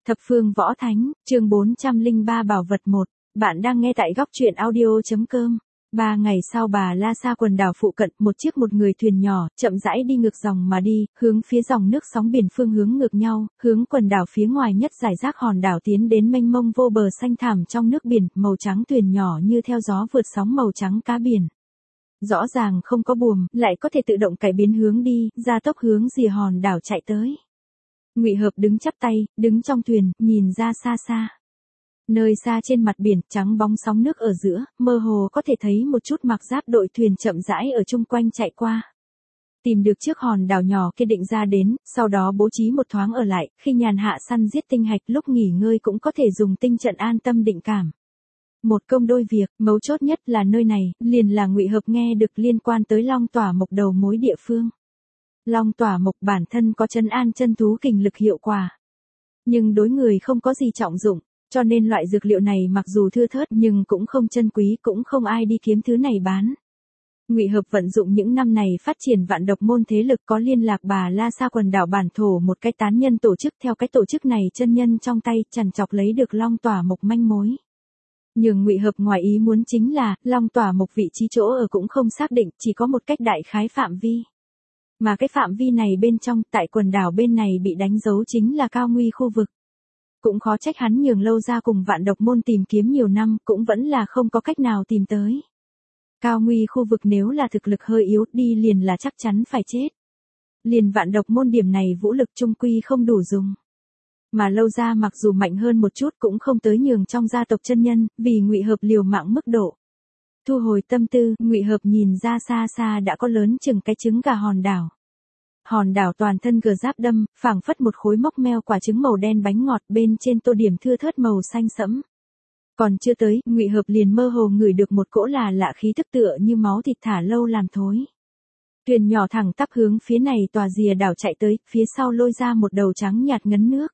Thập phương võ thánh, chương 403 bảo vật 1. Bạn đang nghe tại góc truyện audio.com. 3 ngày sau Bà La Sa quần đảo phụ cận, một người thuyền nhỏ, chậm rãi đi ngược dòng mà đi, hướng phía dòng nước sóng biển phương hướng ngược nhau, hướng quần đảo phía ngoài nhất giải rác hòn đảo tiến đến mênh mông vô bờ xanh thẳm trong nước biển, màu trắng thuyền nhỏ như theo gió vượt sóng màu trắng cá biển. Rõ ràng không có buồm, lại có thể tự động cải biến hướng đi, gia tốc hướng rìa hòn đảo chạy tới. Ngụy Hợp đứng chắp tay, đứng trong thuyền, nhìn ra xa xa. Nơi xa trên mặt biển, trắng bóng sóng nước ở giữa, mơ hồ có thể thấy một chút mặc giáp đội thuyền chậm rãi ở chung quanh chạy qua. Tìm được chiếc hòn đảo nhỏ kia định ra đến, sau đó bố trí một thoáng ở lại, khi nhàn hạ săn giết tinh hạch lúc nghỉ ngơi cũng có thể dùng tinh trận an tâm định cảm. Một công đôi việc, mấu chốt nhất là nơi này, liền là Ngụy Hợp nghe được liên quan tới Long Tỏa Mộc đầu mối địa phương. Long Tỏa Mộc bản thân có trấn an chân thú kình lực hiệu quả. Nhưng đối người không có gì trọng dụng, cho nên loại dược liệu này mặc dù thưa thớt nhưng cũng không chân quý, cũng không ai đi kiếm thứ này bán. Ngụy Hợp vận dụng những năm này phát triển vạn độc môn thế lực có liên lạc Bà La Sa quần đảo bản thổ một cái tán nhân tổ chức, theo cái tổ chức này chân nhân trong tay chằn chọc lấy được Long Tỏa Mộc manh mối. Nhưng Ngụy Hợp ngoài ý muốn chính là, Long Tỏa Mộc vị trí chỗ ở cũng không xác định, chỉ có một cách đại khái phạm vi. Mà cái phạm vi này bên trong, tại quần đảo bên này bị đánh dấu chính là cao nguy khu vực. Cũng khó trách hắn nhường lâu ra cùng vạn độc môn tìm kiếm nhiều năm, cũng vẫn là không có cách nào tìm tới. Cao nguy khu vực nếu là thực lực hơi yếu đi liền là chắc chắn phải chết. Liền vạn độc môn điểm này vũ lực trung quy không đủ dùng. Mà lâu ra mặc dù mạnh hơn một chút cũng không tới nhường trong gia tộc chân nhân, vì Ngụy Hợp liều mạng mức độ. Thu hồi tâm tư, Ngụy Hợp nhìn ra xa xa đã có lớn chừng cái trứng gà hòn đảo. Hòn đảo toàn thân gờ giáp đâm, phảng phất một khối móc meo quả trứng màu đen bánh ngọt, bên trên tô điểm thưa thớt màu xanh sẫm. Còn chưa tới, Ngụy Hợp liền mơ hồ ngửi được một cỗ là lạ khí tức tựa như máu thịt thả lâu làm thối. Thuyền nhỏ thẳng tắp hướng phía này tòa rìa đảo chạy tới, phía sau lôi ra một đầu trắng nhạt ngấn nước.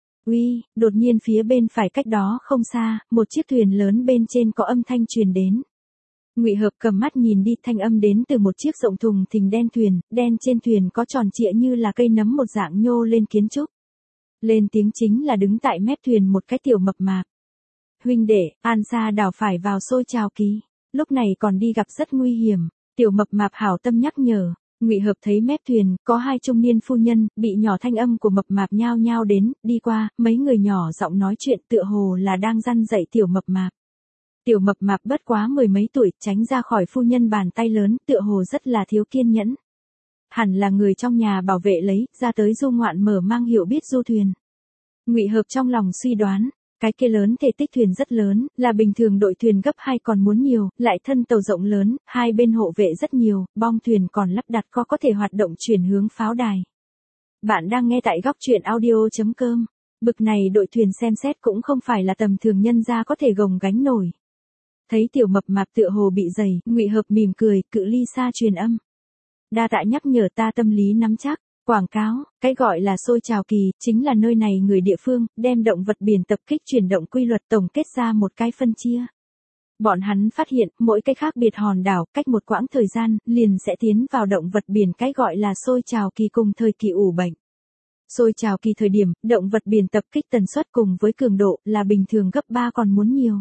Uy, đột nhiên phía bên phải cách đó không xa, một chiếc thuyền lớn bên trên có âm thanh truyền đến. Ngụy Hợp cầm mắt nhìn đi, thanh âm đến từ một chiếc rộng thùng thình đen thuyền, đen trên thuyền có tròn trịa như là cây nấm một dạng nhô lên kiến trúc. Lên tiếng chính là đứng tại mép thuyền một cái tiểu mập mạp. Huynh đệ, An Sa đảo phải vào xôi trào kỳ, lúc này còn đi gặp rất nguy hiểm, tiểu mập mạp hảo tâm nhắc nhở. Ngụy Hợp thấy mép thuyền, có hai trung niên phu nhân, bị nhỏ thanh âm của mập mạp nhao nhao đến, đi qua, mấy người nhỏ giọng nói chuyện tựa hồ là đang răn dạy tiểu mập mạp. Tiểu mập mạp bất quá mười mấy tuổi, tránh ra khỏi phu nhân bàn tay lớn, tựa hồ rất là thiếu kiên nhẫn. Hẳn là người trong nhà bảo vệ lấy, ra tới du ngoạn mở mang hiểu biết du thuyền. Ngụy Hợp trong lòng suy đoán, cái kia lớn thể tích thuyền rất lớn, là bình thường đội thuyền gấp 2 còn muốn nhiều, lại thân tàu rộng lớn, hai bên hộ vệ rất nhiều, bong thuyền còn lắp đặt có thể hoạt động chuyển hướng pháo đài. Bạn đang nghe tại góc truyện audio.com. Bực này đội thuyền xem xét cũng không phải là tầm thường nhân gia có thể gồng gánh nổi. Thấy tiểu mập mạp tựa hồ bị dày, Ngụy Hợp mỉm cười, cự ly xa truyền âm. Đa tạ nhắc nhở, ta tâm lý nắm chắc. Quảng cáo, cái gọi là xôi trào kỳ, chính là nơi này người địa phương, đem động vật biển tập kích chuyển động quy luật tổng kết ra một cái phân chia. Bọn hắn phát hiện, mỗi cái khác biệt hòn đảo, cách một quãng thời gian, liền sẽ tiến vào động vật biển cái gọi là xôi trào kỳ cùng thời kỳ ủ bệnh. Xôi trào kỳ thời điểm, động vật biển tập kích tần suất cùng với cường độ là bình thường gấp 3 còn muốn nhiều.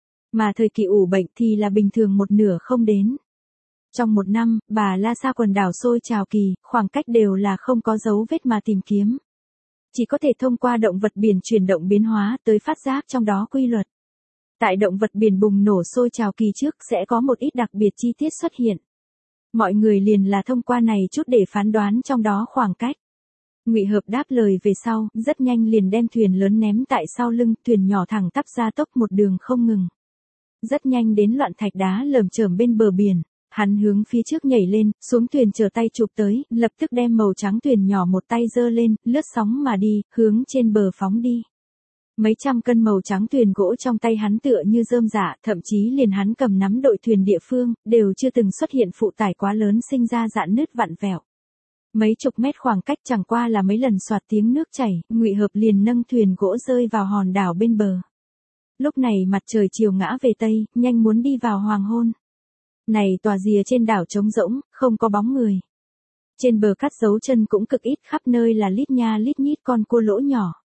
Mà thời kỳ ủ bệnh thì là bình thường một nửa không đến. Trong một năm, Bà La Sa quần đảo xôi trào kỳ, khoảng cách đều là không có dấu vết mà tìm kiếm. Chỉ có thể thông qua động vật biển chuyển động biến hóa tới phát giác trong đó quy luật. Tại động vật biển bùng nổ xôi trào kỳ trước sẽ có một ít đặc biệt chi tiết xuất hiện. Mọi người liền là thông qua này chút để phán đoán trong đó khoảng cách. Ngụy Hợp đáp lời về sau, rất nhanh liền đem thuyền lớn ném tại sau lưng, thuyền nhỏ thẳng tắp ra tốc một đường không ngừng. Rất nhanh đến loạn thạch đá lởm chởm bên bờ biển. Hắn hướng phía trước nhảy lên, xuống thuyền chờ tay chụp tới, lập tức đem màu trắng thuyền nhỏ một tay giơ lên, lướt sóng mà đi, hướng trên bờ phóng đi. Mấy trăm cân màu trắng thuyền gỗ trong tay hắn tựa như rơm rạ, thậm chí liền hắn cầm nắm đội thuyền địa phương, đều chưa từng xuất hiện phụ tải quá lớn sinh ra rạn nứt vặn vẹo. Mấy chục mét khoảng cách chẳng qua là mấy lần xoạt tiếng nước chảy, Ngụy Hợp liền nâng thuyền gỗ rơi vào hòn đảo bên bờ. Lúc này mặt trời chiều ngã về tây, nhanh muốn đi vào hoàng hôn. Này tòa rìa trên đảo trống rỗng, không có bóng người. Trên bờ cát dấu chân cũng cực ít, khắp nơi là lít nha lít nhít con cua lỗ nhỏ.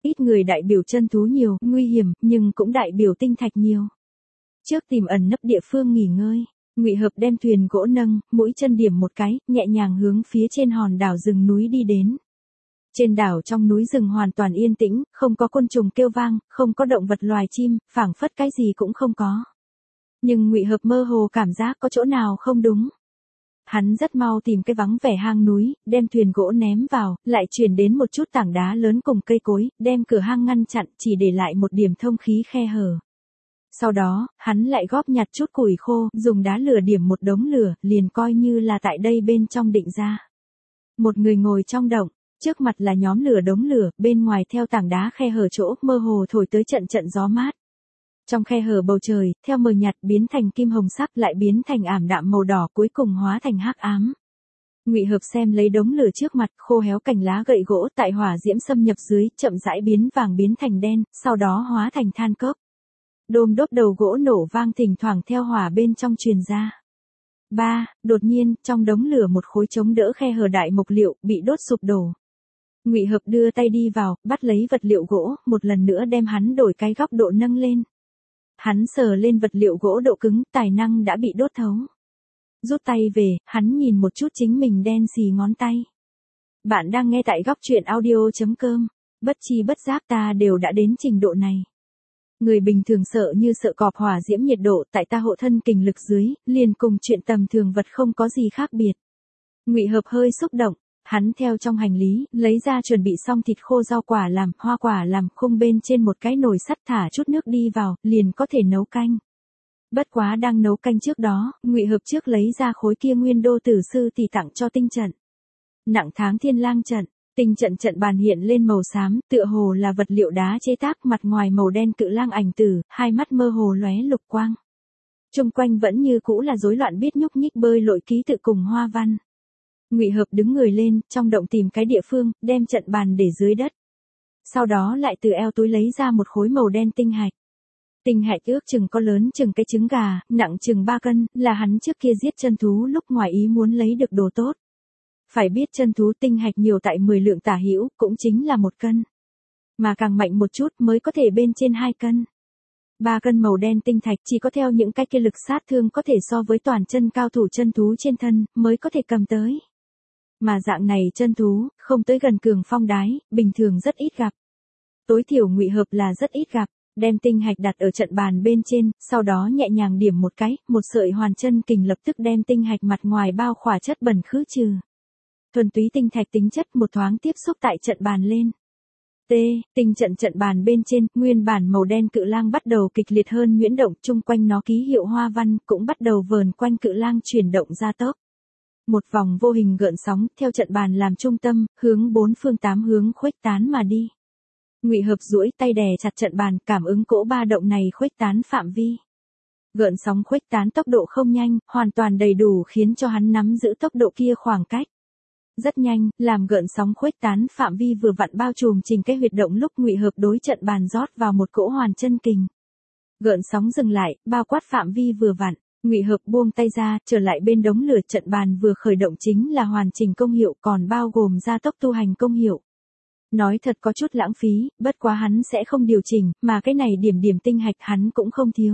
Ít người đại biểu chân thú nhiều, nguy hiểm, nhưng cũng đại biểu tinh thạch nhiều. Trước tìm ẩn nấp địa phương nghỉ ngơi, Ngụy Hợp đem thuyền gỗ nâng, mũi chân điểm một cái, nhẹ nhàng hướng phía trên hòn đảo rừng núi đi đến. Trên đảo trong núi rừng hoàn toàn yên tĩnh, không có côn trùng kêu vang, không có động vật loài chim, phảng phất cái gì cũng không có. Nhưng Ngụy Hợp mơ hồ cảm giác có chỗ nào không đúng. Hắn rất mau tìm cái vắng vẻ hang núi, đem thuyền gỗ ném vào, lại chuyển đến một chút tảng đá lớn cùng cây cối, đem cửa hang ngăn chặn, chỉ để lại một điểm thông khí khe hở. Sau đó, hắn lại góp nhặt chút củi khô, dùng đá lửa điểm một đống lửa, liền coi như là tại đây bên trong định ra. Một người ngồi trong động, trước mặt là nhóm lửa đống lửa, bên ngoài theo tảng đá khe hở chỗ, mơ hồ thổi tới trận trận gió mát. Trong khe hở bầu trời, theo mờ nhạt biến thành kim hồng sắc lại biến thành ảm đạm màu đỏ cuối cùng hóa thành hắc ám. Ngụy Hợp xem lấy đống lửa trước mặt, khô héo cành lá gậy gỗ tại hỏa diễm xâm nhập dưới, chậm rãi biến vàng biến thành đen, sau đó hóa thành than cốc. Đôm đốt đầu gỗ nổ vang thỉnh thoảng theo hỏa bên trong truyền ra. Đột nhiên, trong đống lửa một khối chống đỡ khe hở đại mộc liệu, bị đốt sụp đổ. Ngụy Hợp đưa tay đi vào, bắt lấy vật liệu gỗ, một lần nữa đem hắn đổi cái góc độ nâng lên. Hắn sờ lên vật liệu gỗ độ cứng, tài năng đã bị đốt thấu. Rút tay về, hắn nhìn một chút chính mình đen xì ngón tay. Bạn đang nghe tại góc truyện audio.com. Bất chi bất giác ta đều đã đến trình độ này. Người bình thường sợ như sợ cọp hỏa diễm nhiệt độ, tại ta hộ thân kình lực dưới, liền cùng chuyện tầm thường vật không có gì khác biệt. Ngụy Hợp hơi xúc động, hắn theo trong hành lý, lấy ra chuẩn bị xong thịt khô rau quả làm, hoa quả làm, khung bên trên một cái nồi sắt thả chút nước đi vào, liền có thể nấu canh. Bất quá đang nấu canh trước đó, Ngụy Hợp trước lấy ra khối kia nguyên đô tử sư tỷ tặng cho tinh trận. Nặng tháng thiên lang trận, tinh trận trận bàn hiện lên màu xám, tựa hồ là vật liệu đá chế tác, mặt ngoài màu đen cự lang ảnh tử, hai mắt mơ hồ lóe lục quang. Chung quanh vẫn như cũ là rối loạn biết nhúc nhích bơi lội ký tự cùng hoa văn. Ngụy Hợp đứng người lên, trong động tìm cái địa phương, đem trận bàn để dưới đất. Sau đó lại từ eo túi lấy ra một khối màu đen tinh hạch. Tinh hạch ước chừng có lớn chừng cái trứng gà, nặng chừng 3 cân, là hắn trước kia giết chân thú lúc ngoài ý muốn lấy được đồ tốt. Phải biết chân thú tinh hạch nhiều tại 10 lượng tả hữu, cũng chính là 1 cân. Mà càng mạnh một chút mới có thể bên trên 2 cân. 3 cân màu đen tinh thạch chỉ có theo những cái kia lực sát thương có thể so với toàn chân cao thủ chân thú trên thân, mới có thể cầm tới. Mà dạng này chân thú, không tới gần cường phong đái, bình thường rất ít gặp. Tối thiểu Ngụy Hợp là rất ít gặp, đem tinh hạch đặt ở trận bàn bên trên, sau đó nhẹ nhàng điểm một cái, một sợi hoàn chân kình lập tức đem tinh hạch mặt ngoài bao khỏa chất bẩn khứ trừ. Thuần túy tinh thạch tính chất một thoáng tiếp xúc tại trận bàn lên. Tinh trận bàn bên trên, nguyên bản màu đen cự lang bắt đầu kịch liệt hơn nhuyễn động, chung quanh nó ký hiệu hoa văn cũng bắt đầu vờn quanh cự lang chuyển động ra tốc. Một vòng vô hình gợn sóng theo trận bàn làm trung tâm, hướng 4 phương 8 hướng khuếch tán mà đi. Ngụy Hợp duỗi tay đè chặt trận bàn, cảm ứng cỗ ba động này khuếch tán phạm vi. Gợn sóng khuếch tán tốc độ không nhanh, hoàn toàn đầy đủ khiến cho hắn nắm giữ tốc độ kia khoảng cách. Rất nhanh, làm gợn sóng khuếch tán phạm vi vừa vặn bao trùm trình cái huyệt động lúc Ngụy Hợp đối trận bàn rót vào một cỗ hoàn chân kình. Gợn sóng dừng lại, bao quát phạm vi vừa vặn. Ngụy Hợp buông tay ra, trở lại bên đống lửa, trận bàn vừa khởi động chính là hoàn chỉnh công hiệu, còn bao gồm gia tốc tu hành công hiệu. Nói thật có chút lãng phí, bất quá hắn sẽ không điều chỉnh, mà cái này điểm tinh hạch hắn cũng không thiếu.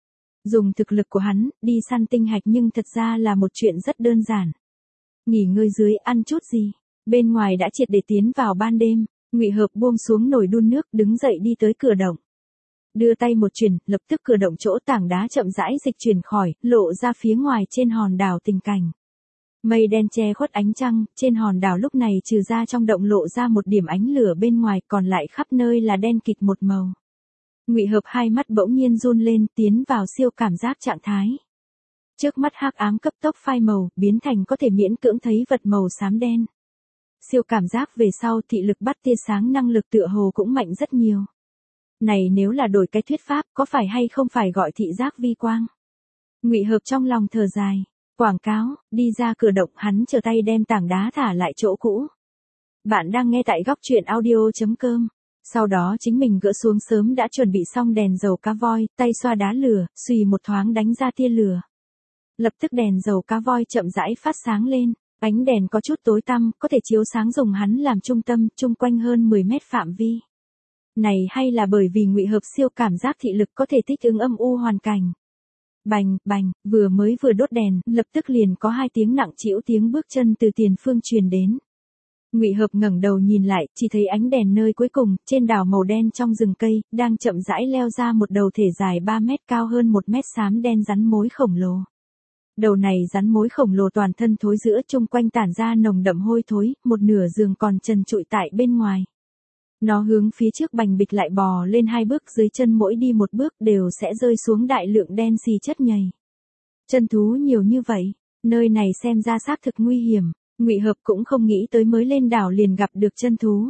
Dùng thực lực của hắn, đi săn tinh hạch nhưng thật ra là một chuyện rất đơn giản. Nghỉ ngơi dưới, ăn chút gì. Bên ngoài đã triệt để tiến vào ban đêm, Ngụy Hợp buông xuống nồi đun nước, đứng dậy đi tới cửa động. Đưa tay một chuyền, lập tức cửa động chỗ tảng đá chậm rãi dịch chuyển khỏi, lộ ra phía ngoài trên hòn đảo tình cảnh. Mây đen che khuất ánh trăng, trên hòn đảo lúc này trừ ra trong động lộ ra một điểm ánh lửa bên ngoài, còn lại khắp nơi là đen kịt một màu. Ngụy Hợp hai mắt bỗng nhiên run lên, tiến vào siêu cảm giác trạng thái. Trước mắt hắc ám cấp tốc phai màu, biến thành có thể miễn cưỡng thấy vật màu xám đen. Siêu cảm giác về sau thị lực bắt tia sáng năng lực tựa hồ cũng mạnh rất nhiều. Này nếu là đổi cái thuyết pháp, có phải hay không phải gọi thị giác vi quang? Ngụy Hợp trong lòng thở dài. Quảng cáo, đi ra cửa động, hắn chờ tay đem tảng đá thả lại chỗ cũ. Bạn đang nghe tại góc truyện audio.com. Sau đó chính mình gỡ xuống sớm đã chuẩn bị xong đèn dầu cá voi, tay xoa đá lửa, xùy một thoáng đánh ra tia lửa. Lập tức đèn dầu cá voi chậm rãi phát sáng lên, ánh đèn có chút tối tăm, có thể chiếu sáng dùng hắn làm trung tâm, chung quanh hơn 10 mét phạm vi. Này hay là bởi vì Ngụy Hợp siêu cảm giác thị lực có thể thích ứng âm u hoàn cảnh. Bành, bành, vừa đốt đèn, lập tức liền có 2 tiếng nặng trĩu tiếng bước chân từ tiền phương truyền đến. Ngụy Hợp ngẩng đầu nhìn lại, chỉ thấy ánh đèn nơi cuối cùng, trên đảo màu đen trong rừng cây, đang chậm rãi leo ra một đầu thể dài 3 mét cao hơn 1 mét xám đen rắn mối khổng lồ. Đầu này rắn mối khổng lồ toàn thân thối rữa chung quanh tản ra nồng đậm hôi thối, một nửa giường còn trần trụi tại bên ngoài. Nó hướng phía trước bành bịch lại bò lên 2 bước, dưới chân mỗi đi 1 bước đều sẽ rơi xuống đại lượng đen xì chất nhầy. Chân thú nhiều như vậy, nơi này xem ra xác thực nguy hiểm. Ngụy Hợp cũng không nghĩ tới mới lên đảo liền gặp được chân thú.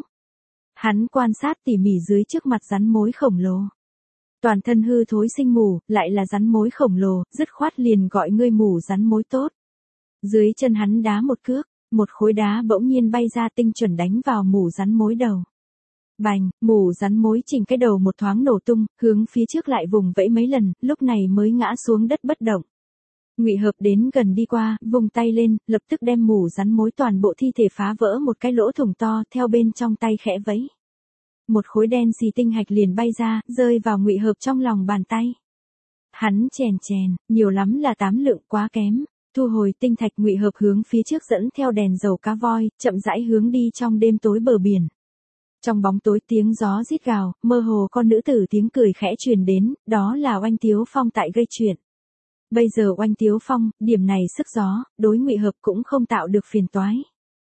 Hắn quan sát tỉ mỉ dưới trước mặt rắn mối khổng lồ. Toàn thân hư thối sinh mù, lại là rắn mối khổng lồ, dứt khoát liền gọi ngươi mù rắn mối tốt. Dưới chân hắn đá một cước, một khối đá bỗng nhiên bay ra tinh chuẩn đánh vào mù rắn mối đầu. Bành, mù rắn mối chỉnh cái đầu một thoáng nổ tung, hướng phía trước lại vùng vẫy mấy lần, lúc này mới ngã xuống đất bất động. Ngụy Hợp đến gần đi qua, vùng tay lên, lập tức đem mù rắn mối toàn bộ thi thể phá vỡ một cái lỗ thủng to, theo bên trong tay khẽ vẫy. Một khối đen xì tinh hạch liền bay ra, rơi vào Ngụy Hợp trong lòng bàn tay. Hắn chèn chèn, nhiều lắm là 8 lượng, quá kém. Thu hồi tinh thạch, Ngụy Hợp hướng phía trước dẫn theo đèn dầu cá voi, chậm rãi hướng đi trong đêm tối bờ biển. Trong bóng tối tiếng gió rít gào, mơ hồ con nữ tử tiếng cười khẽ truyền đến, đó là Oanh Tiếu Phong tại gây chuyện. Bây giờ Oanh Tiếu Phong, điểm này sức gió, đối Ngụy Hợp cũng không tạo được phiền toái.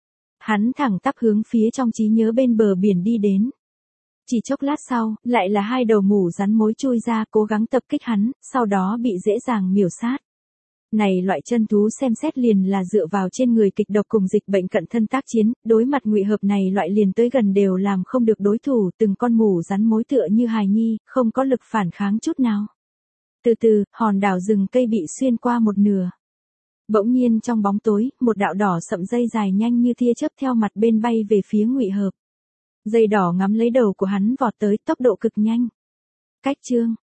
Hắn thẳng tắp hướng phía trong trí nhớ bên bờ biển đi đến. Chỉ chốc lát sau, lại là 2 đầu mù rắn mối chui ra cố gắng tập kích hắn, sau đó bị dễ dàng miểu sát. Này loại chân thú xem xét liền là dựa vào trên người kịch độc cùng dịch bệnh cận thân tác chiến, đối mặt Ngụy Hợp này loại liền tới gần đều làm không được đối thủ, từng con mù rắn mối tựa như hài nhi, không có lực phản kháng chút nào. Từ từ, hòn đảo rừng cây bị xuyên qua một nửa. Bỗng nhiên trong bóng tối, một đạo đỏ sậm dây dài nhanh như tia chớp theo mặt bên bay về phía Ngụy Hợp. Dây đỏ ngắm lấy đầu của hắn vọt tới, tốc độ cực nhanh. Cách chương